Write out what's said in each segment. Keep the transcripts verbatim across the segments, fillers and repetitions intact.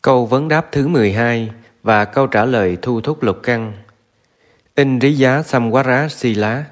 Câu vấn đáp thứ mười hai và câu trả lời thu thúc lục căn. Indriya Samvara Sila.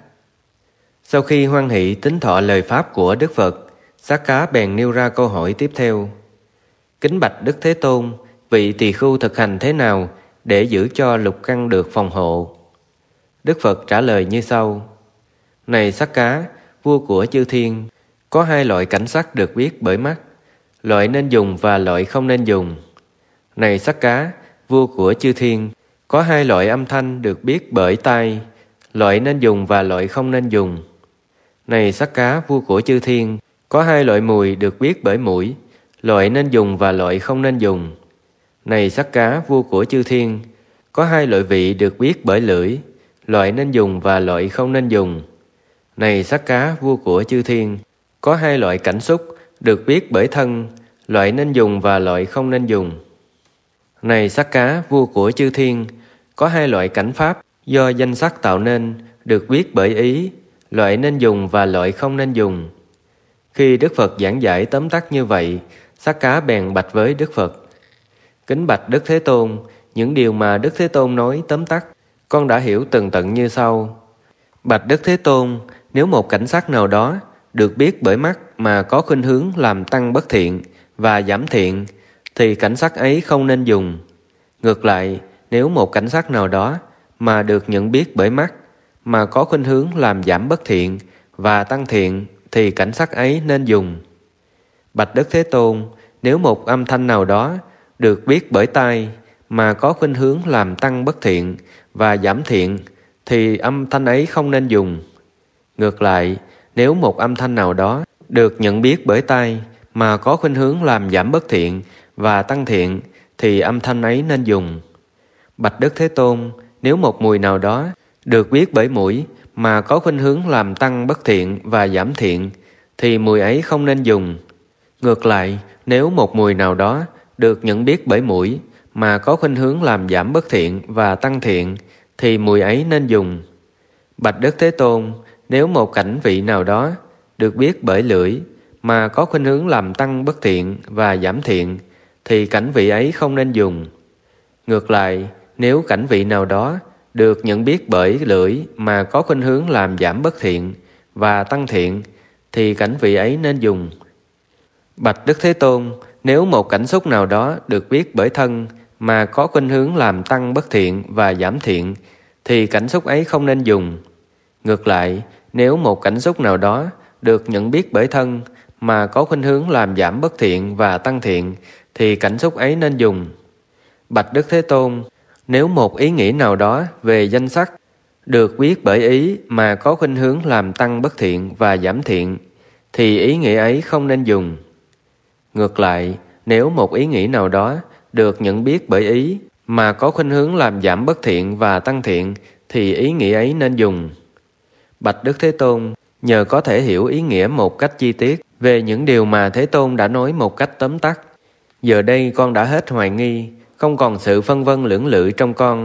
Sau khi hoan hỷ tín thọ lời pháp của Đức Phật, Sát Cá bèn nêu ra câu hỏi tiếp theo. Kính bạch Đức Thế Tôn, vị tỳ khưu thực hành thế nào để giữ cho lục căn được phòng hộ? Đức Phật trả lời như sau. Này Sát Cá, vua của chư thiên, có hai loại cảnh sắc được biết bởi mắt, loại nên dùng và loại không nên dùng. Này Sát Cá, vua của chư thiên, có hai loại âm thanh được biết bởi tai, loại nên dùng và loại không nên dùng. Này Sát Cá, vua của chư thiên, có hai loại mùi được biết bởi mũi, loại nên dùng và loại không nên dùng. Này Sát Cá, vua của chư thiên, có hai loại vị được biết bởi lưỡi, loại nên dùng và loại không nên dùng. Này Sát Cá, vua của chư thiên, có hai loại cảnh xúc được biết bởi thân, loại nên dùng và loại không nên dùng. Này Sát Cá, vua của chư thiên, có hai loại cảnh pháp do danh sắc tạo nên, được biết bởi ý, loại nên dùng và loại không nên dùng. Khi Đức Phật giảng giải tóm tắt như vậy, Sát Cá bèn bạch với Đức Phật. Kính bạch Đức Thế Tôn, những điều mà Đức Thế Tôn nói tóm tắt, con đã hiểu tường tận như sau. Bạch Đức Thế Tôn, nếu một cảnh sắc nào đó được biết bởi mắt mà có khuynh hướng làm tăng bất thiện và giảm thiện, thì cảnh sắc ấy không nên dùng. Ngược lại, nếu một cảnh sắc nào đó mà được nhận biết bởi mắt mà có khuynh hướng làm giảm bất thiện và tăng thiện, thì cảnh sắc ấy nên dùng. Bạch Đức Thế Tôn, nếu một âm thanh nào đó được biết bởi tai mà có khuynh hướng làm tăng bất thiện và giảm thiện, thì âm thanh ấy không nên dùng. Ngược lại, nếu một âm thanh nào đó được nhận biết bởi tai mà có khuynh hướng làm giảm bất thiện và tăng thiện, thì âm thanh ấy nên dùng. Bạch Đức Thế Tôn, nếu một mùi nào đó được biết bởi mũi mà có khuynh hướng làm tăng bất thiện và giảm thiện, thì mùi ấy không nên dùng. Ngược lại, nếu một mùi nào đó được nhận biết bởi mũi mà có khuynh hướng làm giảm bất thiện và tăng thiện, thì mùi ấy nên dùng. Bạch Đức Thế Tôn, nếu một cảnh vị nào đó được biết bởi lưỡi mà có khuynh hướng làm tăng bất thiện và giảm thiện, thì cảnh vị ấy không nên dùng. Ngược lại, nếu cảnh vị nào đó được nhận biết bởi lưỡi mà có khuynh hướng làm giảm bất thiện và tăng thiện, thì cảnh vị ấy nên dùng. Bạch Đức Thế Tôn, nếu một cảnh xúc nào đó được biết bởi thân mà có khuynh hướng làm tăng bất thiện và giảm thiện, thì cảnh xúc ấy không nên dùng. Ngược lại, nếu một cảnh xúc nào đó được nhận biết bởi thân mà có khuynh hướng làm giảm bất thiện và tăng thiện, thì cảnh xúc ấy nên dùng. Bạch Đức Thế Tôn, nếu một ý nghĩ nào đó về danh sắc được biết bởi ý mà có khuynh hướng làm tăng bất thiện và giảm thiện, thì ý nghĩ ấy không nên dùng. Ngược lại, nếu một ý nghĩ nào đó được nhận biết bởi ý mà có khuynh hướng làm giảm bất thiện và tăng thiện, thì ý nghĩ ấy nên dùng. Bạch Đức Thế Tôn, nhờ có thể hiểu ý nghĩa một cách chi tiết về những điều mà Thế Tôn đã nói một cách tóm tắt, giờ đây con đã hết hoài nghi, không còn sự phân vân lưỡng lự trong con.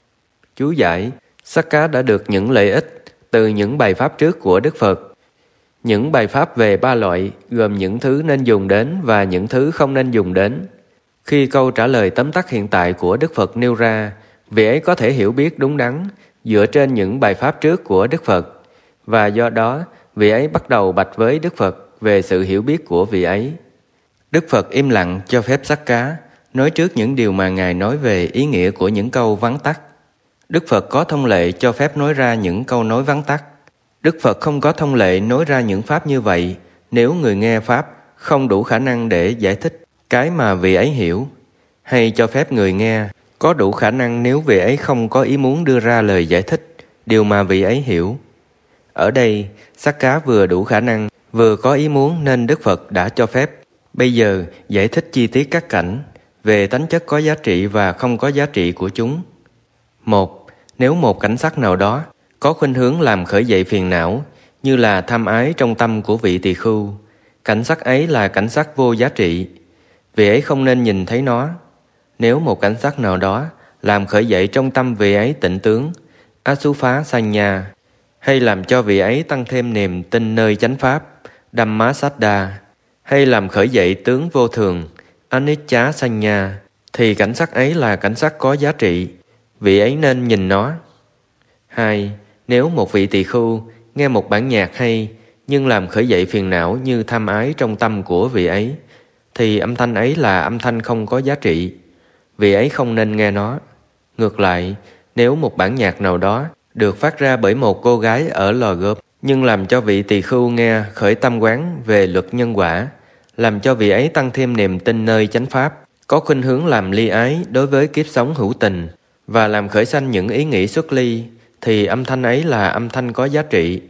Chú giải, Sát Cá đã được những lợi ích từ những bài pháp trước của Đức Phật. Những bài pháp về ba loại gồm những thứ nên dùng đến và những thứ không nên dùng đến. Khi câu trả lời tóm tắt hiện tại của Đức Phật nêu ra, vị ấy có thể hiểu biết đúng đắn dựa trên những bài pháp trước của Đức Phật, và do đó vị ấy bắt đầu bạch với Đức Phật về sự hiểu biết của vị ấy. Đức Phật im lặng cho phép Sát Cá nói trước những điều mà Ngài nói về ý nghĩa của những câu vắn tắt. Đức Phật có thông lệ cho phép nói ra những câu nói vắn tắt. Đức Phật không có thông lệ nói ra những pháp như vậy nếu người nghe pháp không đủ khả năng để giải thích cái mà vị ấy hiểu, hay cho phép người nghe có đủ khả năng nếu vị ấy không có ý muốn đưa ra lời giải thích điều mà vị ấy hiểu. Ở đây, Sát Cá vừa đủ khả năng, vừa có ý muốn nên Đức Phật đã cho phép. Bây giờ, giải thích chi tiết các cảnh về tánh chất có giá trị và không có giá trị của chúng. Một, nếu một cảnh sắc nào đó có khuynh hướng làm khởi dậy phiền não, như là tham ái trong tâm của vị tỳ khưu, cảnh sắc ấy là cảnh sắc vô giá trị. Vị ấy không nên nhìn thấy nó. Nếu một cảnh sắc nào đó làm khởi dậy trong tâm vị ấy tịnh tướng, Asupha Sanya, hay làm cho vị ấy tăng thêm niềm tin nơi chánh pháp, Dhamma Saddha, hay làm khởi dậy tướng vô thường, Anicca Sanya, thì cảnh sắc ấy là cảnh sắc có giá trị, vị ấy nên nhìn nó. Hai, nếu một vị tỳ khưu nghe một bản nhạc hay nhưng làm khởi dậy phiền não như tham ái trong tâm của vị ấy, thì âm thanh ấy là âm thanh không có giá trị, vị ấy không nên nghe nó. Ngược lại, nếu một bản nhạc nào đó được phát ra bởi một cô gái ở lò gốm nhưng làm cho vị tỳ khưu nghe khởi tâm quán về luật nhân quả, làm cho vị ấy tăng thêm niềm tin nơi chánh pháp, có khuynh hướng làm ly ái đối với kiếp sống hữu tình và làm khởi sanh những ý nghĩ xuất ly, thì âm thanh ấy là âm thanh có giá trị.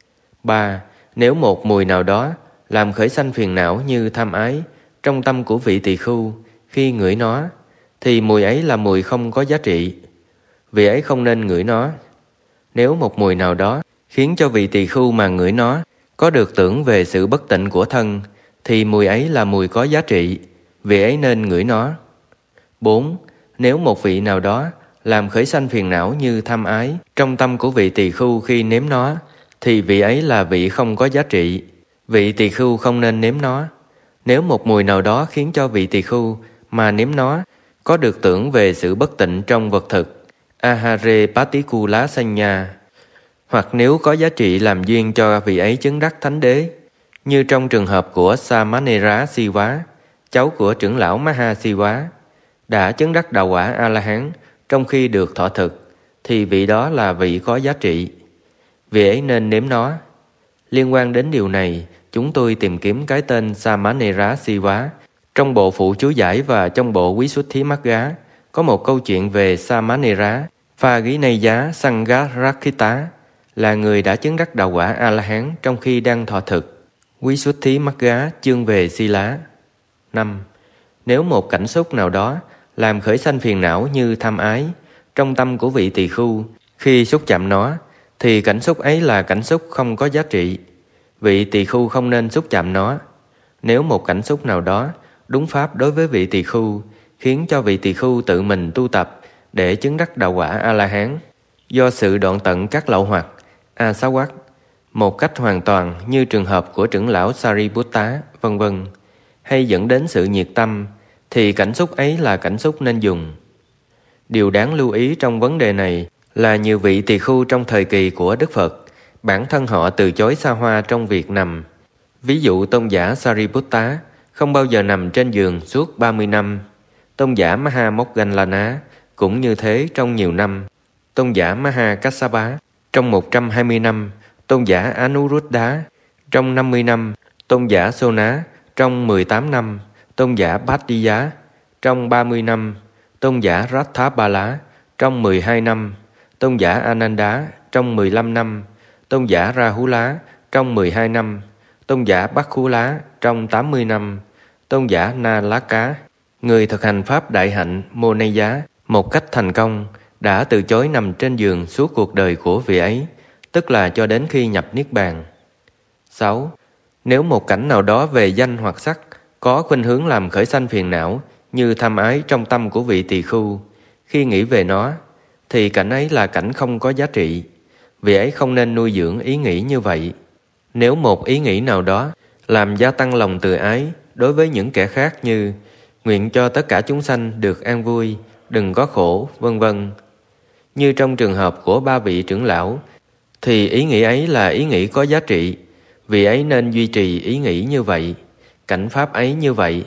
Ba, nếu một mùi nào đó làm khởi sanh phiền não như tham ái trong tâm của vị tỳ khưu khi ngửi nó, thì mùi ấy là mùi không có giá trị, vị ấy không nên ngửi nó. Nếu một mùi nào đó khiến cho vị tỳ khưu mà ngửi nó có được tưởng về sự bất tịnh của thân, thì mùi ấy là mùi có giá trị, vị ấy nên ngửi nó. Bốn, nếu một vị nào đó làm khởi sanh phiền não như tham ái trong tâm của vị tỳ khưu khi nếm nó, thì vị ấy là vị không có giá trị, vị tỳ khưu không nên nếm nó. Nếu một mùi nào đó khiến cho vị tỳ khưu mà nếm nó có được tưởng về sự bất tịnh trong vật thực, ahare patikula sanya, hoặc nếu có giá trị làm duyên cho vị ấy chứng đắc thánh đế, như trong trường hợp của Samanera Siva, cháu của trưởng lão Maha Siva, đã chứng đắc đạo quả A-la-hán trong khi được thọ thực, thì vị đó là vị có giá trị, vị ấy nên nếm nó. Liên quan đến điều này, chúng tôi tìm kiếm cái tên Samanera Siva trong bộ phụ chú giải và trong bộ Visuddhimagga có một câu chuyện về Samanera Phaginiya Sangharakkhita, là người đã chứng đắc đạo quả A-la-hán trong khi đang thọ thực. Visuddhimagga chương về Sila. Năm, nếu một cảnh xúc nào đó làm khởi sanh phiền não như tham ái trong tâm của vị tỳ khưu khi xúc chạm nó, thì cảnh xúc ấy là cảnh xúc không có giá trị, vị tỳ khưu không nên xúc chạm nó. Nếu một cảnh xúc nào đó đúng pháp đối với vị tỳ khưu khiến cho vị tỳ khưu tự mình tu tập để chứng đắc đạo quả A-la-hán do sự đoạn tận các lậu hoặc A-sa-quắc một cách hoàn toàn, như trường hợp của trưởng lão Sariputta, vân vân, hay dẫn đến sự nhiệt tâm, thì cảnh xúc ấy là cảnh xúc nên dùng. Điều đáng lưu ý trong vấn đề này là nhiều vị tỳ khưu trong thời kỳ của Đức Phật, bản thân họ từ chối xa hoa trong việc nằm. Ví dụ tôn giả Sariputta không bao giờ nằm trên giường suốt ba mươi năm. Tôn giả Maha Moggallana cũng như thế trong nhiều năm. Tôn giả Maha Kassapa trong một trăm hai mươi năm. Tôn giả Anuruddha trong năm mươi năm. Tôn giả Sona trong mười tám năm. Tôn giả Bhattiya trong ba mươi năm. Tôn giả Rathabala trong mười hai năm. Tôn giả Ananda trong mười lăm năm. Tôn giả Rahula trong mười hai năm. Tôn giả Bakhula trong tám mươi năm. Tôn giả Nalaka, người thực hành pháp đại hạnh Monaya một cách thành công, đã từ chối nằm trên giường suốt cuộc đời của vị ấy, tức là cho đến khi nhập Niết Bàn. Sáu. Nếu một cảnh nào đó về danh hoặc sắc có khuynh hướng làm khởi sanh phiền não như tham ái trong tâm của vị tỳ khưu khi nghĩ về nó, thì cảnh ấy là cảnh không có giá trị, vị ấy không nên nuôi dưỡng ý nghĩ như vậy. Nếu một ý nghĩ nào đó làm gia tăng lòng từ ái đối với những kẻ khác như nguyện cho tất cả chúng sanh được an vui, đừng có khổ, vân vân, như trong trường hợp của ba vị trưởng lão, thì ý nghĩ ấy là ý nghĩ có giá trị, vì ấy nên duy trì ý nghĩ như vậy, cảnh pháp ấy như vậy.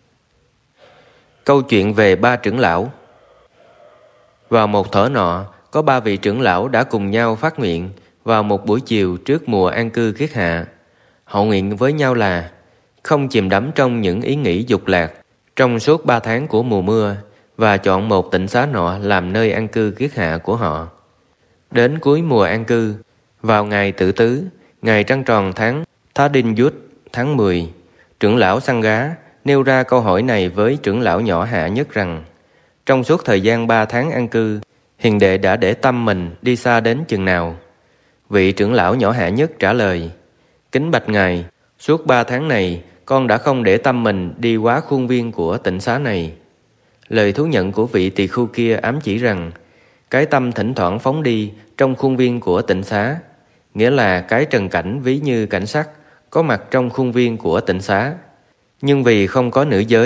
Câu chuyện về ba trưởng lão. Vào một thuở nọ, có ba vị trưởng lão đã cùng nhau phát nguyện vào một buổi chiều trước mùa an cư kiết hạ. Họ nguyện với nhau là không chìm đắm trong những ý nghĩ dục lạc trong suốt ba tháng của mùa mưa, và chọn một tịnh xá nọ làm nơi an cư kiết hạ của họ. Đến cuối mùa an cư, vào ngày Tự Tứ, ngày trăng tròn tháng Thá Đinh Dút, tháng mười, trưởng lão Sangha nêu ra câu hỏi này với trưởng lão nhỏ hạ nhất rằng: trong suốt thời gian ba tháng an cư, hiền đệ đã để tâm mình đi xa đến chừng nào? Vị trưởng lão nhỏ hạ nhất trả lời: kính bạch ngài, suốt ba tháng này con đã không để tâm mình đi quá khuôn viên của tịnh xá này. Lời thú nhận của vị tỳ khưu kia ám chỉ rằng cái tâm thỉnh thoảng phóng đi trong khuôn viên của tịnh xá, nghĩa là cái trần cảnh ví như cảnh sắc có mặt trong khuôn viên của tịnh xá, nhưng vì không có nữ giới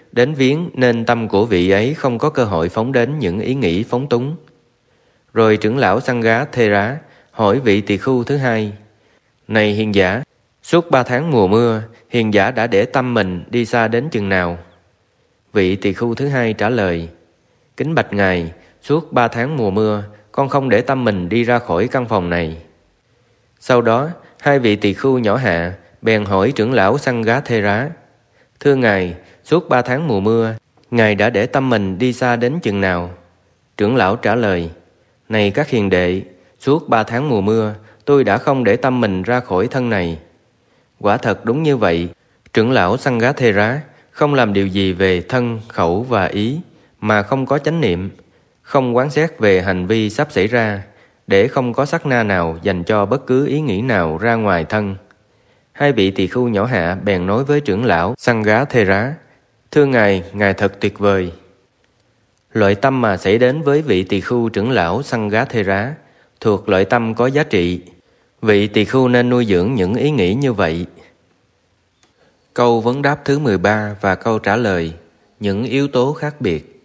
đến viếng nên tâm của vị ấy không có cơ hội phóng đến những ý nghĩ phóng túng. Rồi trưởng lão Sangathera hỏi vị tỳ khưu thứ hai: Này hiền giả, suốt ba tháng mùa mưa, hiền giả đã để tâm mình đi xa đến chừng nào? Vị tỳ khưu thứ hai trả lời: Kính bạch ngài, suốt ba tháng mùa mưa, con không để tâm mình đi ra khỏi căn phòng này. Sau đó, hai vị tỳ khưu nhỏ hạ bèn hỏi trưởng lão Sangathera: Thưa ngài, suốt ba tháng mùa mưa, ngài đã để tâm mình đi xa đến chừng nào? Trưởng lão trả lời: Này các hiền đệ, suốt ba tháng mùa mưa, tôi đã không để tâm mình ra khỏi thân này. Quả thật đúng như vậy, trưởng lão Sangathera không làm điều gì về thân, khẩu và ý mà không có chánh niệm, không quán xét về hành vi sắp xảy ra, để không có sát na nào dành cho bất cứ ý nghĩ nào ra ngoài thân. Hai vị tỳ khưu nhỏ hạ bèn nói với trưởng lão Sangathera: Thưa ngài, ngài thật tuyệt vời. Loại tâm mà xảy đến với vị tỳ khưu trưởng lão Sangathera thuộc loại tâm có giá trị. Vị tỳ khưu nên nuôi dưỡng những ý nghĩ như vậy. Câu vấn đáp thứ mười ba và câu trả lời: những yếu tố khác biệt.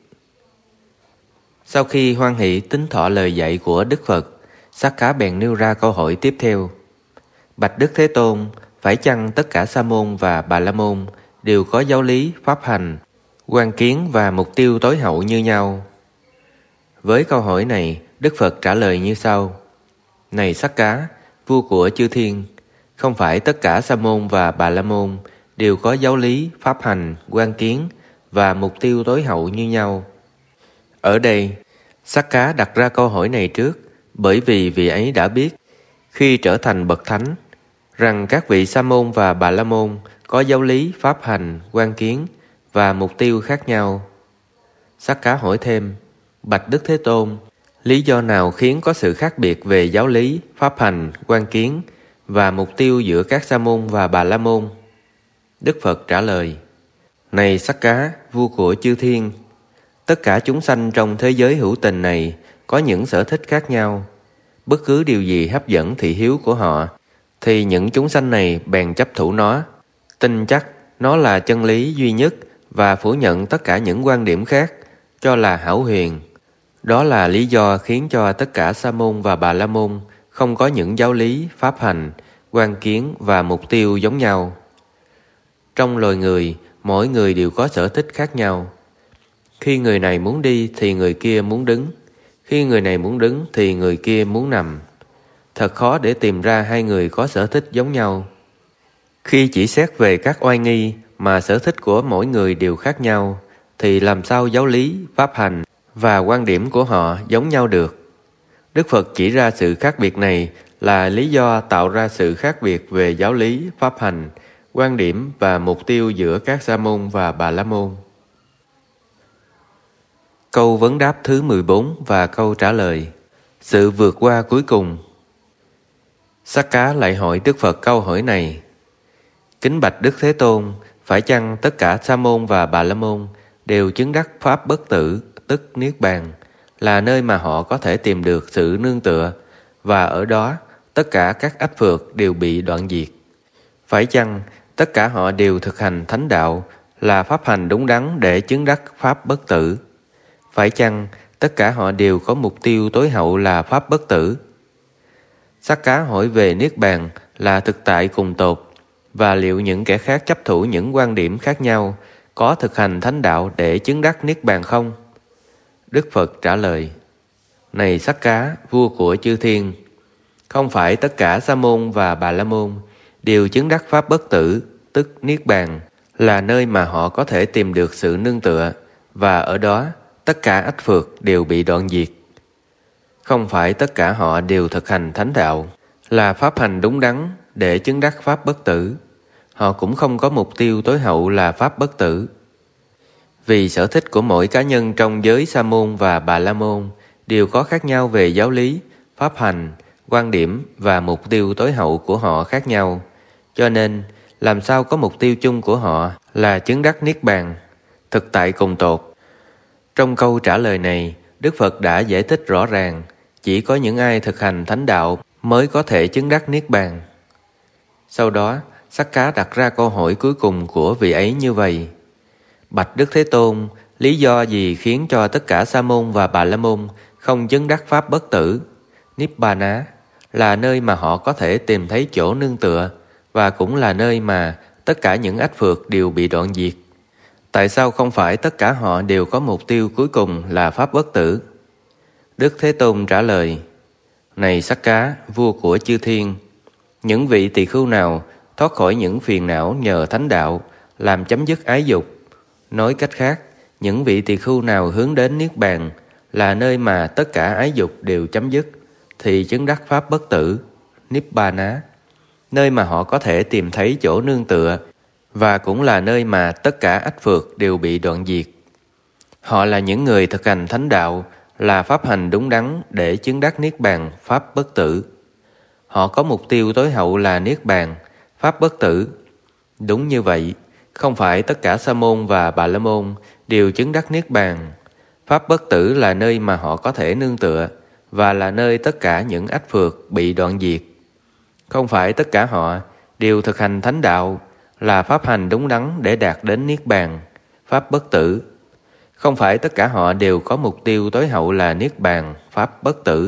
Sau khi hoan hỷ tín thọ lời dạy của Đức Phật, Sắc Cá bèn nêu ra câu hỏi tiếp theo: Bạch Đức Thế Tôn, phải chăng tất cả Sa môn và Bà La môn đều có giáo lý, pháp hành, quan kiến và mục tiêu tối hậu như nhau? Với câu hỏi này, Đức Phật trả lời như sau: Này Sắc Cá, vua của chư thiên, không phải tất cả Sa môn và Bà La môn đều có giáo lý, pháp hành, quan kiến và mục tiêu tối hậu như nhau. Ở đây, Sắc Cá đặt ra câu hỏi này trước, bởi vì vị ấy đã biết, khi trở thành bậc thánh, rằng các vị Sa môn và Bà La môn có giáo lý, pháp hành, quan kiến và mục tiêu khác nhau. Sắc Cá hỏi thêm: Bạch Đức Thế Tôn, lý do nào khiến có sự khác biệt về giáo lý, pháp hành, quan kiến và mục tiêu giữa các Sa môn và Bà La môn? Đức Phật trả lời: Này Sắc Cá, vua của chư thiên, tất cả chúng sanh trong thế giới hữu tình này có những sở thích khác nhau. Bất cứ điều gì hấp dẫn thị hiếu của họ, thì những chúng sanh này bèn chấp thủ nó, tin chắc nó là chân lý duy nhất và phủ nhận tất cả những quan điểm khác, cho là hão huyền. Đó là lý do khiến cho tất cả Sa môn và Bà La môn không có những giáo lý, pháp hành, quan kiến và mục tiêu giống nhau. Trong loài người, mỗi người đều có sở thích khác nhau. Khi người này muốn đi thì người kia muốn đứng, khi người này muốn đứng thì người kia muốn nằm. Thật khó để tìm ra hai người có sở thích giống nhau. Khi chỉ xét về các oai nghi mà sở thích của mỗi người đều khác nhau, thì làm sao giáo lý, pháp hành và quan điểm của họ giống nhau được? Đức Phật chỉ ra sự khác biệt này là lý do tạo ra sự khác biệt về giáo lý, pháp hành, quan điểm và mục tiêu giữa các Sa môn và Bà La môn. Câu vấn đáp thứ mười bốn và câu trả lời: sự vượt qua cuối cùng. Sắc Cá lại hỏi Đức Phật câu hỏi này: Kính bạch Đức Thế Tôn, phải chăng tất cả Sa môn và Bà La môn đều chứng đắc pháp bất tử, tức Niết Bàn, là nơi mà họ có thể tìm được sự nương tựa, và ở đó tất cả các ách phược đều bị đoạn diệt? Phải chăng tất cả họ đều thực hành thánh đạo, là pháp hành đúng đắn để chứng đắc pháp bất tử? Phải chăng tất cả họ đều có mục tiêu tối hậu là pháp bất tử? Sắc Cá hỏi về Niết Bàn là thực tại cùng tột, và liệu những kẻ khác chấp thủ những quan điểm khác nhau có thực hành thánh đạo để chứng đắc Niết Bàn không? Đức Phật trả lời: Này Sắc Cá, vua của chư thiên, không phải tất cả Sa môn và Bà La môn đều chứng đắc pháp bất tử, tức Niết Bàn, là nơi mà họ có thể tìm được sự nương tựa, và ở đó tất cả ách phược đều bị đoạn diệt. Không phải tất cả họ đều thực hành thánh đạo, là pháp hành đúng đắn để chứng đắc pháp bất tử. Họ cũng không có mục tiêu tối hậu là pháp bất tử. Vì sở thích của mỗi cá nhân trong giới Sa môn và Bà La môn đều có khác nhau về giáo lý, pháp hành, quan điểm và mục tiêu tối hậu của họ khác nhau, cho nên làm sao có mục tiêu chung của họ là chứng đắc Niết Bàn, thực tại cùng tột? Trong câu trả lời này, Đức Phật đã giải thích rõ ràng, chỉ có những ai thực hành thánh đạo mới có thể chứng đắc Niết Bàn. Sau đó, Sắc Cá đặt ra câu hỏi cuối cùng của vị ấy như vậy: Bạch Đức Thế Tôn, lý do gì khiến cho tất cả Sa môn và Bà La môn không chứng đắc pháp bất tử, Nibbana, là nơi mà họ có thể tìm thấy chỗ nương tựa, và cũng là nơi mà tất cả những ách phược đều bị đoạn diệt? Tại sao không phải tất cả họ đều có mục tiêu cuối cùng là pháp bất tử? Đức Thế Tôn trả lời: Này Sắc Cá, vua của chư thiên, những vị tỳ khưu nào thoát khỏi những phiền não nhờ thánh đạo, làm chấm dứt ái dục, nói cách khác, những vị tỳ khưu nào hướng đến Niết Bàn, là nơi mà tất cả ái dục đều chấm dứt, thì chứng đắc pháp bất tử, Nibbana, nơi mà họ có thể tìm thấy chỗ nương tựa, và cũng là nơi mà tất cả ách phược đều bị đoạn diệt. Họ là những người thực hành thánh đạo, là pháp hành đúng đắn để chứng đắc Niết Bàn, pháp bất tử. Họ có mục tiêu tối hậu là Niết Bàn, pháp bất tử. Đúng như vậy, không phải tất cả Sa môn và Bà La môn đều chứng đắc Niết Bàn. Pháp bất tử là nơi mà họ có thể nương tựa, và là nơi tất cả những ách phược bị đoạn diệt. Không phải tất cả họ đều thực hành thánh đạo, là pháp hành đúng đắn để đạt đến Niết Bàn, pháp bất tử. Không phải tất cả họ đều có mục tiêu tối hậu là Niết Bàn, pháp bất tử.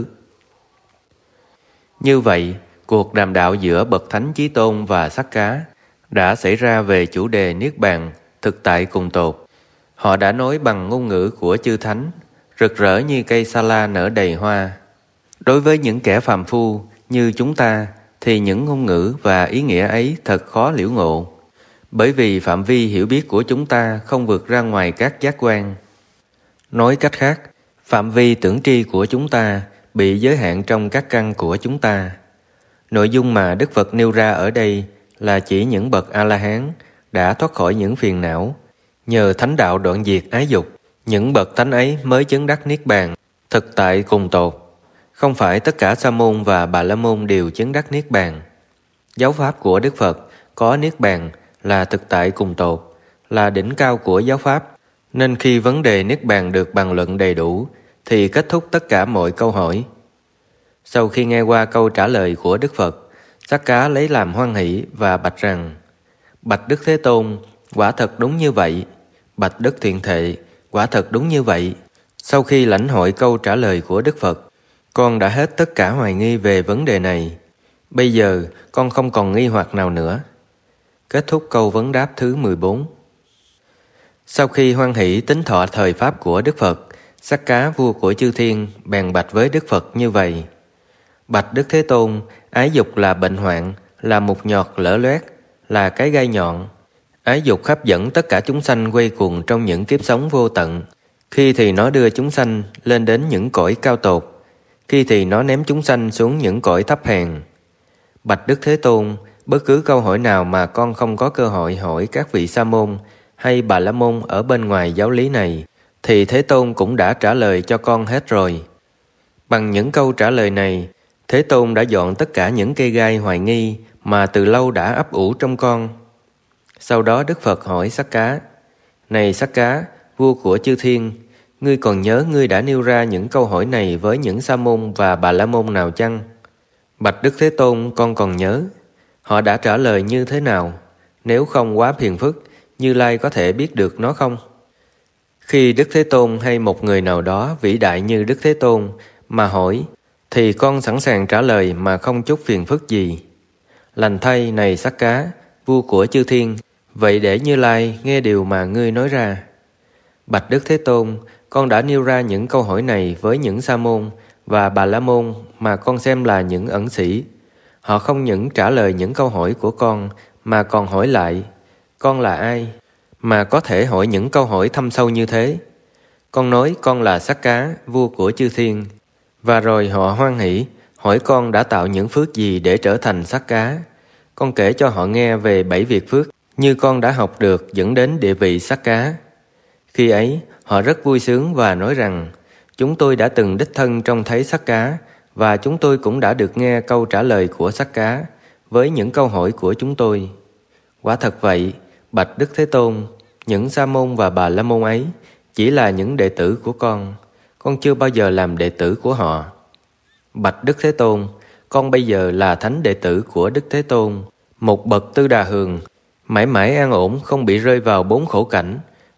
Như vậy, cuộc đàm đạo giữa Bậc Thánh Chí Tôn và Sắc Cá đã xảy ra về chủ đề Niết Bàn, thực tại cùng tột. Họ đã nói bằng ngôn ngữ của chư Thánh, rực rỡ như cây sa la nở đầy hoa. Đối với những kẻ phàm phu như chúng ta, thì những ngôn ngữ và ý nghĩa ấy thật khó liễu ngộ, bởi vì phạm vi hiểu biết của chúng ta không vượt ra ngoài các giác quan. Nói cách khác, phạm vi tưởng tri của chúng ta bị giới hạn trong các căn của chúng ta. Nội dung mà Đức Phật nêu ra ở đây là chỉ những bậc A-la-hán đã thoát khỏi những phiền não, nhờ thánh đạo đoạn diệt ái dục. Những bậc thánh ấy mới chứng đắc Niết Bàn, thực tại cùng tột. Không phải tất cả Sa môn và Bà La môn đều chứng đắc Niết Bàn. Giáo pháp của Đức Phật có Niết Bàn là thực tại cùng tột, là đỉnh cao của giáo pháp, nên khi vấn đề Niết Bàn được bàn luận đầy đủ, thì kết thúc tất cả mọi câu hỏi. Sau khi nghe qua câu trả lời của Đức Phật, Sắc Cá lấy làm hoan hỷ và bạch rằng: Bạch Đức Thế Tôn, quả thật đúng như vậy. Bạch Đức Thiện Thệ, quả thật đúng như vậy. Sau khi lãnh hội câu trả lời của Đức Phật, con đã hết tất cả hoài nghi về vấn đề này. Bây giờ con không còn nghi hoặc nào nữa. Kết thúc câu vấn đáp thứ mười bốn. Sau khi hoan hỷ tính thọ thời pháp của Đức Phật, Sắc Cá vua của chư thiên bèn bạch với Đức Phật như vậy: Bạch Đức Thế Tôn, ái dục là bệnh hoạn, là mục nhọt lở loét, là cái gai nhọn. Ái dục hấp dẫn tất cả chúng sanh quay cuồng trong những kiếp sống vô tận. Khi thì nó đưa chúng sanh lên đến những cõi cao tột, khi thì nó ném chúng sanh xuống những cõi thấp hèn. Bạch Đức Thế Tôn, bất cứ câu hỏi nào mà con không có cơ hội hỏi các vị Sa môn hay Bà La môn ở bên ngoài giáo lý này, thì Thế Tôn cũng đã trả lời cho con hết rồi. Bằng những câu trả lời này, Thế Tôn đã dọn tất cả những cây gai hoài nghi mà từ lâu đã ấp ủ trong con. Sau đó Đức Phật hỏi Sắc Cá: Này Sắc Cá, vua của chư thiên, ngươi còn nhớ ngươi đã nêu ra những câu hỏi này với những Sa môn và Bà La môn nào chăng? Bạch Đức Thế Tôn, con còn nhớ. Họ đã trả lời như thế nào? Nếu không quá phiền phức, Như Lai có thể biết được nó không? Khi Đức Thế Tôn hay một người nào đó vĩ đại như Đức Thế Tôn mà hỏi, thì con sẵn sàng trả lời mà không chút phiền phức gì. Lành thay, này Sắc Cá, vua của chư thiên, vậy để Như Lai nghe điều mà ngươi nói ra. Bạch Đức Thế Tôn, con đã nêu ra những câu hỏi này với những Sa môn và Bà La môn mà con xem là những ẩn sĩ. Họ không những trả lời những câu hỏi của con mà còn hỏi lại: con là ai mà có thể hỏi những câu hỏi thâm sâu như thế? Con nói con là Sắc Cá, vua của chư thiên. Và rồi họ hoan hỷ hỏi con đã tạo những phước gì để trở thành Sắc Cá. Con kể cho họ nghe về bảy việc phước như con đã học được dẫn đến địa vị Sắc Cá. Khi ấy, họ rất vui sướng và nói rằng: chúng tôi đã từng đích thân trông thấy Sắc Cá, và chúng tôi cũng đã được nghe câu trả lời của Sắc Cá với những câu hỏi của chúng tôi. Quả thật vậy, bạch Đức Thế Tôn, những Sa môn và Bà La môn ấy chỉ là những đệ tử của con. Con chưa bao giờ làm đệ tử của họ. Bạch Đức Thế Tôn, con bây giờ là thánh đệ tử của Đức Thế Tôn, một bậc Tư Đà Hường, mãi mãi an ổn không bị rơi vào bốn khổ cảnh,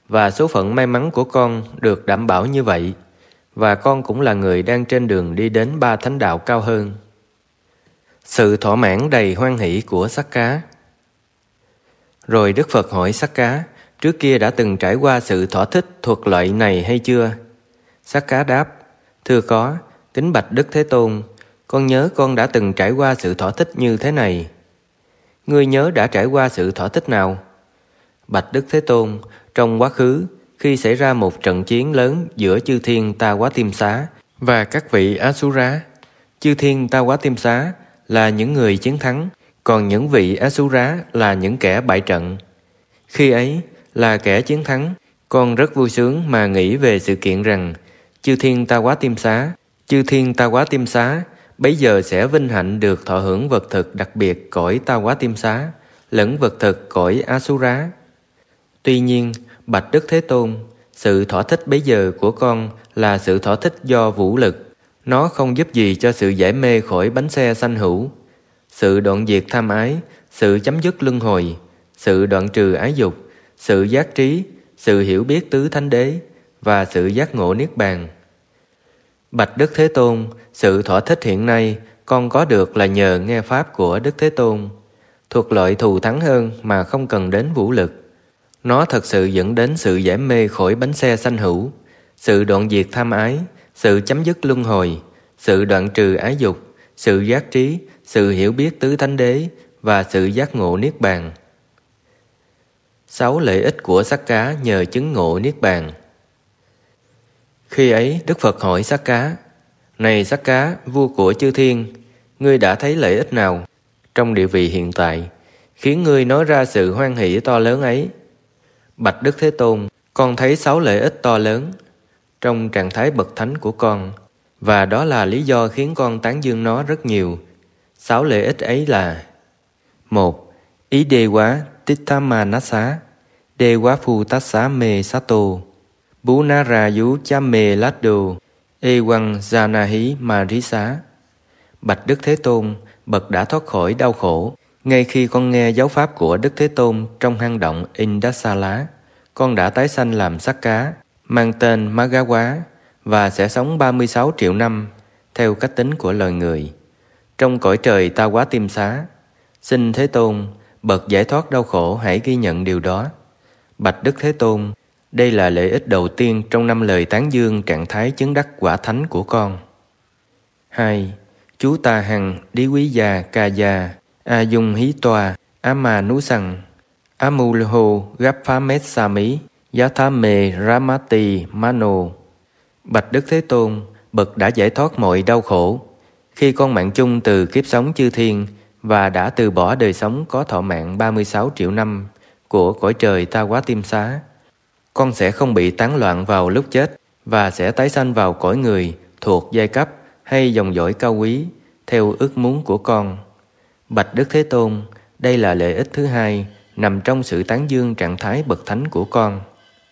và số phận may mắn của con được đảm bảo như vậy, và con cũng là người đang trên đường đi đến ba thánh đạo cao hơn. Sự thỏa mãn đầy hoan hỷ của Sắc Cá. Rồi Đức Phật hỏi Sắc Cá, trước kia đã từng trải qua sự thỏa thích thuộc loại này hay chưa? Sắc Cá đáp, thưa có, kính bạch Đức Thế Tôn, con nhớ con đã từng trải qua sự thỏa thích như thế này. Ngươi nhớ đã trải qua sự thỏa thích nào? Bạch Đức Thế Tôn, trong quá khứ, khi xảy ra một trận chiến lớn giữa chư thiên Ta Quá Tiêm Xá và các vị Asura, chư thiên Ta Quá Tiêm Xá là những người chiến thắng, còn những vị Asura là những kẻ bại trận. Khi ấy là kẻ chiến thắng, con rất vui sướng mà nghĩ về sự kiện rằng chư thiên Ta Quá Tiêm Xá, chư thiên Ta Quá Tiêm Xá bấy giờ sẽ vinh hạnh được thọ hưởng vật thực đặc biệt cõi Ta Quá Tiêm Xá, lẫn vật thực cõi Asura. Tuy nhiên, bạch Đức Thế Tôn, sự thỏa thích bấy giờ của con là sự thỏa thích do vũ lực. Nó không giúp gì cho sự giải mê khỏi bánh xe sanh hữu, sự đoạn diệt tham ái, sự chấm dứt luân hồi, sự đoạn trừ ái dục, sự giác trí, sự hiểu biết tứ thánh đế và sự giác ngộ niết bàn. Bạch Đức Thế Tôn, sự thỏa thích hiện nay con có được là nhờ nghe pháp của Đức Thế Tôn, thuộc loại thù thắng hơn mà không cần đến vũ lực. Nó thật sự dẫn đến sự giải mê khỏi bánh xe sanh hữu, sự đoạn diệt tham ái, sự chấm dứt luân hồi, sự đoạn trừ ái dục, sự giác trí, sự hiểu biết tứ thánh đế và sự giác ngộ niết bàn. Sáu lợi ích của Sắc Cá nhờ chứng ngộ niết bàn. Khi ấy Đức Phật hỏi Sắc Cá, này Sắc Cá, vua của chư thiên, ngươi đã thấy lợi ích nào trong địa vị hiện tại khiến ngươi nói ra sự hoan hỷ to lớn ấy? Bạch Đức Thế Tôn, con thấy sáu lợi ích to lớn trong trạng thái bậc thánh của con, và đó là lý do khiến con tán dương nó rất nhiều. Sáu lợi ích ấy là: một. Ý đê quá Tithamanasa đê quá phu tassa me sato bú na ra yú cha me lado e quăng janahi marisa. Bạch Đức Thế Tôn, bậc đã thoát khỏi đau khổ, ngay khi con nghe giáo pháp của Đức Thế Tôn trong hang động Indasala, con đã tái sanh làm Sắc Cá, mang tên Magawa, và sẽ sống ba mươi sáu triệu năm theo cách tính của loài người trong cõi trời Ta Quá Tiêm Xá. Xin Thế Tôn, bậc giải thoát đau khổ, hãy ghi nhận điều đó. Bạch Đức Thế Tôn, đây là lợi ích đầu tiên trong năm lời tán dương trạng thái chứng đắc quả thánh của con. Hai. Chú ta hằng đi quý già ca già a dung hí toa a mà nú sằng a mù hồ gáp phá mét sa mí giá thá mề ramati mano. Bạch Đức Thế Tôn, bậc đã giải thoát mọi đau khổ, khi con mạng chung từ kiếp sống chư thiên và đã từ bỏ đời sống có thọ mạng ba mươi sáu triệu năm của cõi trời Ta Quá Tiêm Xá, con sẽ không bị tán loạn vào lúc chết và sẽ tái sanh vào cõi người thuộc giai cấp hay dòng dõi cao quý theo ước muốn của con. Bạch Đức Thế Tôn, đây là lợi ích thứ hai nằm trong sự tán dương trạng thái bậc thánh của con.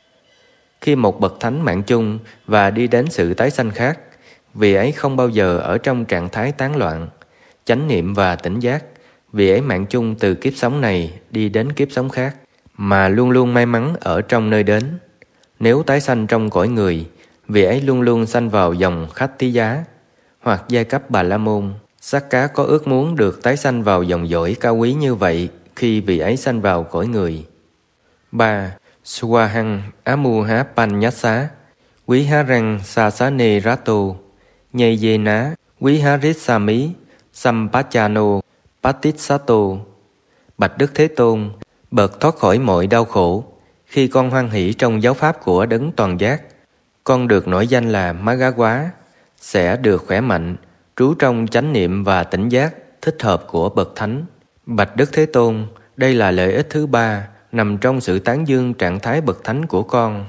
Khi một bậc thánh mạng chung và đi đến sự tái sanh khác, vị ấy không bao giờ ở trong trạng thái tán loạn, chánh niệm và tỉnh giác. Vị ấy mạng chung từ kiếp sống này đi đến kiếp sống khác, mà luôn luôn may mắn ở trong nơi đến. Nếu tái sanh trong cõi người, vị ấy luôn luôn sanh vào dòng khách tí giá hoặc giai cấp Bà La Môn. Sắc Cá có ước muốn được tái sanh vào dòng dõi cao quý như vậy khi vị ấy sanh vào cõi người. Ba. Swahang Amuha Panyasa Quý Há Răng Sa Xá Nê Rato Nhây Dê Ná Quý Há Rít Sa Mí Sampachano Patisato. Bạch Đức Thế Tôn, bậc thoát khỏi mọi đau khổ, khi con hoan hỷ trong giáo pháp của Đấng Toàn Giác, con được nổi danh là Magawa, sẽ được khỏe mạnh, trú trong chánh niệm và tỉnh giác thích hợp của bậc thánh. Bạch Đức Thế Tôn, đây là lợi ích thứ ba nằm trong sự tán dương trạng thái bậc thánh của con.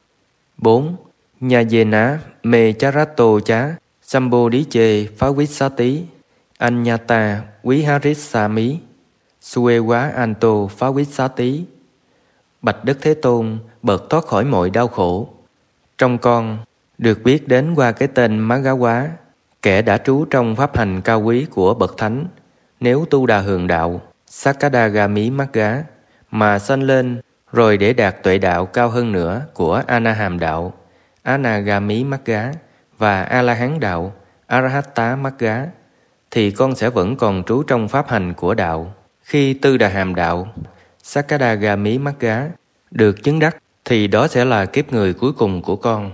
Bốn. Nhà dê ná mê charato chá sambo đí chê phá quýt xá tí Anyata quý harit sa mí suê quá anto phá quýt xá tí. Bạch Đức Thế Tôn, bậc thoát khỏi mọi đau khổ, trong con được biết đến qua cái tên Magawa, kẻ đã trú trong pháp hành cao quý của bậc thánh. Nếu tu đà hường đạo Sakadagami Magga mà sanh lên Rồi để đạt tuệ đạo cao hơn nữa của Anahàm đạo, Anagami Magga và A-la-hán đạo, Arahatta Magga, thì con sẽ vẫn còn trú trong pháp hành của đạo. Khi Tư Đà Hàm đạo, Sakadagami Magga, được chứng đắc, thì đó sẽ là kiếp người cuối cùng của con.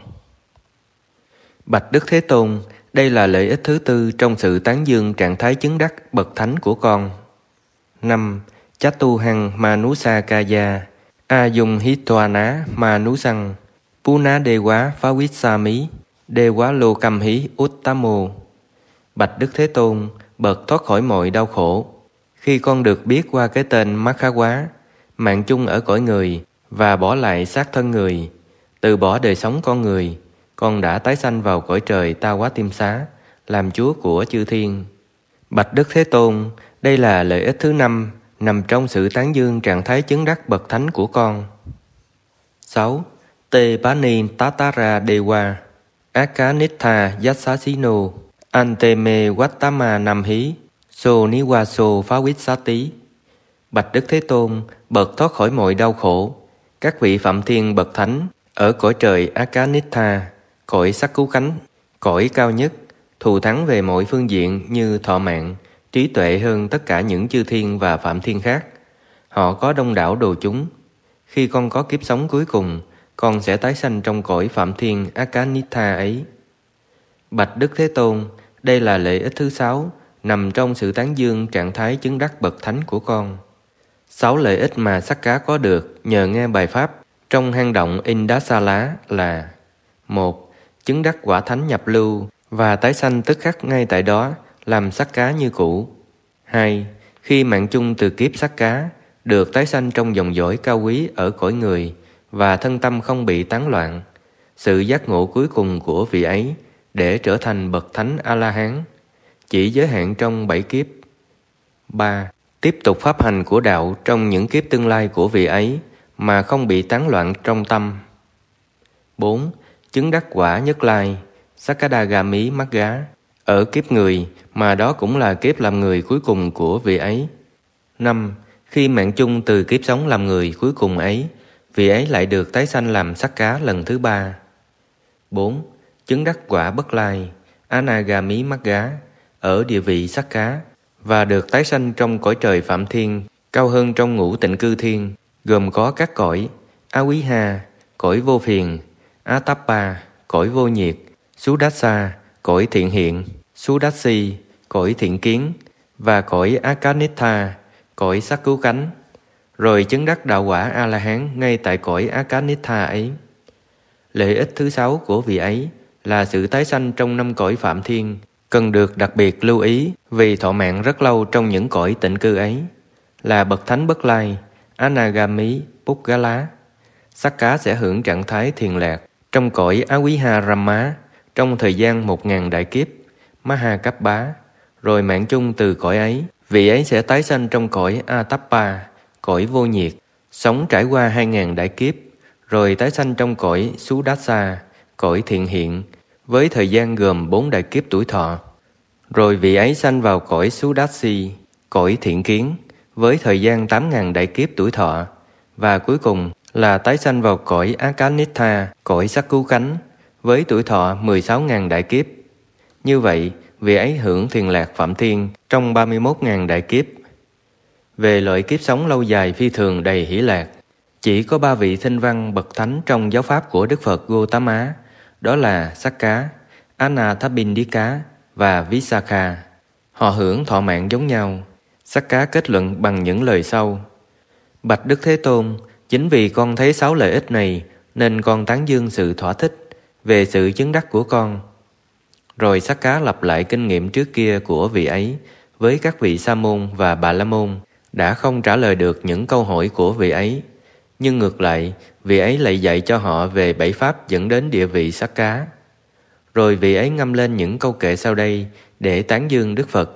Bạch Đức Thế Tôn, đây là lợi ích thứ tư trong sự tán dương trạng thái chứng đắc bậc thánh của con. năm. Chatuhang Manusakaya Ayung Hitwana Manusang Puna Dewa Phawitsami Dewa Lokamhi Uttamo. Bạch Đức Thế Tôn, bậc thoát khỏi mọi đau khổ, khi con được biết qua cái tên Makha Quá, mạng chung ở cõi người và bỏ lại xác thân người, từ bỏ đời sống con người, con đã tái sanh vào cõi trời Ta Quá Tiêm Xá, làm chúa của chư thiên. Bạch Đức Thế Tôn, đây là lợi ích thứ năm nằm trong sự tán dương trạng thái chứng đắc bậc thánh của con. sáu. Te Pani Tatara Dewa Akanitha Yassasino Anteme Wattama Namhi So Niwaso Phawitsati. Bạch Đức Thế Tôn, bậc thoát khỏi mọi đau khổ, các vị phạm thiên bậc thánh ở cõi trời Akanitha, cõi sắc cứu cánh, cõi cao nhất, thù thắng về mọi phương diện như thọ mạng, trí tuệ hơn tất cả những chư thiên và phạm thiên khác. Họ có đông đảo đồ chúng. Khi con có kiếp sống cuối cùng, con sẽ tái sanh trong cõi phạm thiên Akanitha ấy. Bạch Đức Thế Tôn, đây là lợi ích thứ sáu nằm trong sự tán dương trạng thái chứng đắc bậc thánh của con. Sáu lợi ích mà Sắc Cá có được nhờ nghe bài pháp trong hang động Indasala là: một. Chứng đắc quả thánh nhập lưu và tái sanh tức khắc ngay tại đó, làm Sắc Cá như cũ. Hai. Khi mạng chung từ kiếp Sắc Cá, được tái sanh trong dòng dõi cao quý ở cõi người và thân tâm không bị tán loạn, sự giác ngộ cuối cùng của vị ấy để trở thành bậc thánh A-la-hán, chỉ giới hạn trong bảy kiếp. Ba. Tiếp tục pháp hành của đạo trong những kiếp tương lai của vị ấy mà không bị tán loạn trong tâm. Bốn. Chứng đắc quả nhất lai, Sakadagami Magga, ở kiếp người mà đó cũng là kiếp làm người cuối cùng của vị ấy. Năm. Khi mạng chung từ kiếp sống làm người cuối cùng ấy, vị ấy lại được tái sanh làm Sắc Cá lần thứ ba. Bốn. Chứng đắc quả bất lai, Anagami Magga, ở địa vị Sắc Cá và được tái sanh trong cõi trời phạm thiên cao hơn trong ngũ tịnh cư thiên, gồm có các cõi Aviha, cõi vô phiền, Atapa, cõi vô nhiệt, Sudassha, cõi thiện hiện, Sudassi, cõi thiện kiến, và cõi Akanitha, cõi sắc cứu cánh, rồi chứng đắc đạo quả A-la-hán ngay tại cõi Akanitha ấy. Lợi ích thứ sáu của vị ấy là sự tái sanh trong năm cõi phạm thiên, cần được đặc biệt lưu ý vì thọ mạng rất lâu trong những cõi tịnh cư ấy, là bậc thánh bất lai, Anagami Puggala. Sắc Cá sẽ hưởng trạng thái thiền lạc trong cõi Aviha-ramma trong thời gian một ngàn đại kiếp, Maha-cấp-bá, rồi mạng chung từ cõi ấy, vị ấy sẽ tái sanh trong cõi Atappa, cõi vô nhiệt, sống trải qua hai ngàn đại kiếp, rồi tái sanh trong cõi Sudassha, cõi thiện hiện, với thời gian gồm bốn đại kiếp tuổi thọ. Rồi vị ấy sanh vào cõi Sudassi, cõi thiện kiến, với thời gian tám ngàn đại kiếp tuổi thọ, và cuối cùng là tái sanh vào cõi Akanitha, cõi sắc cứu cánh, với tuổi thọ mười sáu ngàn đại kiếp. Như vậy, vị ấy hưởng thiền lạc phạm thiên trong ba mươi mốt ngàn đại kiếp. Về loại kiếp sống lâu dài phi thường đầy hỷ lạc, chỉ có ba vị thinh văn bậc thánh trong giáo pháp của Đức Phật Gotama, đó là Sắc Cá, Anathapindika và Visakha. Họ hưởng thọ mạng giống nhau. Sắc Cá kết luận bằng những lời sau: Bạch Đức Thế Tôn, chính vì con thấy sáu lợi ích này nên con tán dương sự thỏa thích về sự chứng đắc của con. Rồi Sắc Cá lặp lại kinh nghiệm trước kia của vị ấy với các vị Sa môn và Bà La môn đã không trả lời được những câu hỏi của vị ấy, nhưng ngược lại vị ấy lại dạy cho họ về bảy pháp dẫn đến địa vị Sắc Cá. Rồi vị ấy ngâm lên những câu kệ sau đây để tán dương Đức Phật: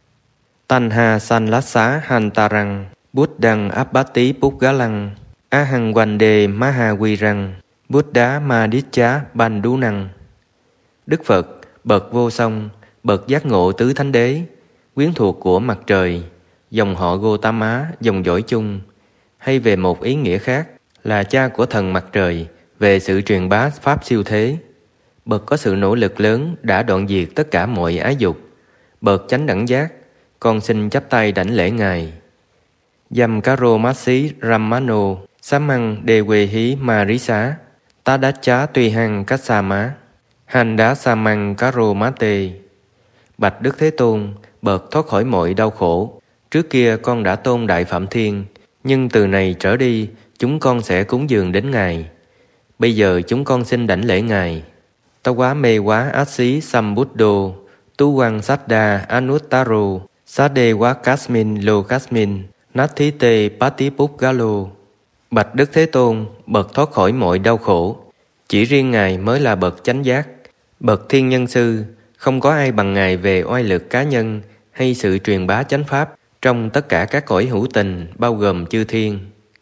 Tanha Sanlassa Hantarang Buddhang Abbati Puggalang Ahang Vande Mahavirang Buddha Madicca Bandunang. Đức Phật, bậc vô song, bậc giác ngộ tứ thánh đế, quyến thuộc của mặt trời, dòng họ Gotama, dòng dõi chung, hay về một ý nghĩa khác là cha của thần mặt trời về sự truyền bá pháp siêu thế. Bậc có sự nỗ lực lớn đã đoạn diệt tất cả mọi ái dục. Bậc chánh đẳng giác, con xin chắp tay đảnh lễ Ngài. Dâm Karo Masi Ramano Samang Dewe Hí Marisa Tadacha Tuy Hằng Kassama Hành Đá Samang Karo Mate. Bạch Đức Thế Tôn, bậc thoát khỏi mọi đau khổ. Trước kia con đã tôn Đại Phạm Thiên, nhưng từ này trở đi chúng con sẽ cúng dường đến Ngài. Bây giờ chúng con xin đảnh lễ Ngài. Ta quá mê quá át xí Sambuddho Tu Quang Saddha Anuttaro Sade quá Kasmin Lô Kasmin Nathi Tê Patipukgalo. Bạch Đức Thế Tôn, bậc thoát khỏi mọi đau khổ. Chỉ riêng Ngài mới là bậc chánh giác, bậc thiên nhân sư. Không có ai bằng Ngài về oai lực cá nhân hay sự truyền bá chánh pháp trong tất cả các cõi hữu tình, bao gồm chư thiên.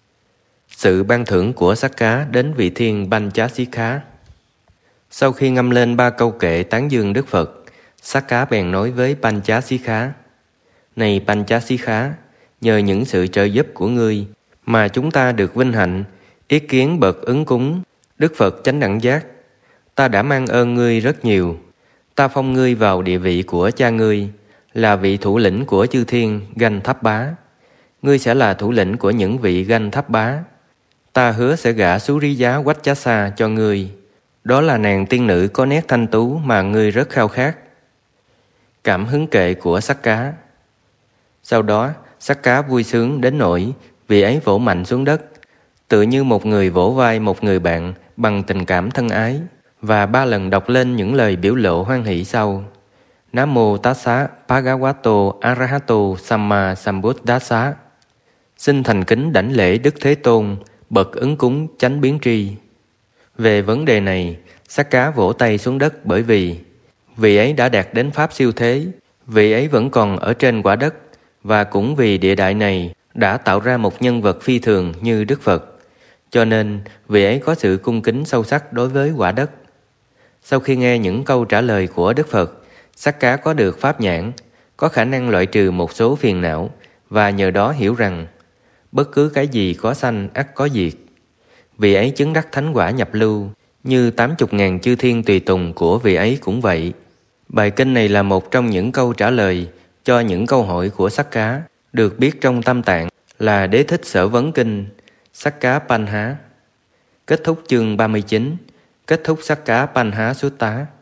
Sự ban thưởng của Sắc Cá đến vị thiên Panchasika. Sau khi ngâm lên ba câu kệ tán dương Đức Phật, Sắc Cá bèn nói với Panchasika: Này Panchasika, nhờ những sự trợ giúp của ngươi mà chúng ta được vinh hạnh ý kiến bậc ứng cúng Đức Phật chánh đẳng giác. Ta đã mang ơn ngươi rất nhiều. Ta phong ngươi vào địa vị của cha ngươi, là vị thủ lĩnh của chư thiên Ganh Tháp Bá. Ngươi sẽ là thủ lĩnh của những vị Ganh Tháp Bá. Ta hứa sẽ gả Suriya Vachasa cho ngươi. Đó là nàng tiên nữ có nét thanh tú mà ngươi rất khao khát. Cảm hứng kệ của Sắc Cá. Sau đó, Sắc Cá vui sướng đến nỗi vị ấy vỗ mạnh xuống đất, tựa như một người vỗ vai một người bạn bằng tình cảm thân ái, và ba lần đọc lên những lời biểu lộ hoan hỷ sau: Nam mô Tassa Bhagavato Arahato Samma Sambuddhassa. Xin thành kính đảnh lễ Đức Thế Tôn, bậc ứng cúng chánh biến tri. Về vấn đề này, Sắc Cá vỗ tay xuống đất, bởi vì vị ấy đã đạt đến pháp siêu thế, vị ấy vẫn còn ở trên quả đất, và cũng vì địa đại này đã tạo ra một nhân vật phi thường như Đức Phật, cho nên vị ấy có sự cung kính sâu sắc đối với quả đất. Sau khi nghe những câu trả lời của Đức Phật, Sắc Cá có được pháp nhãn, có khả năng loại trừ một số phiền não, và nhờ đó hiểu rằng bất cứ cái gì có sanh ắt có diệt. Vị ấy chứng đắc thánh quả nhập lưu, như tám chục ngàn chư thiên tùy tùng của vị ấy cũng vậy. Bài kinh này là một trong những câu trả lời cho những câu hỏi của Sắc Cá, được biết trong Tam Tạng là Đế Thích Sở Vấn Kinh, Sắc Cá Panha. Kết thúc chương ba mươi chín, kết thúc Sắc Cá Panha Sutta.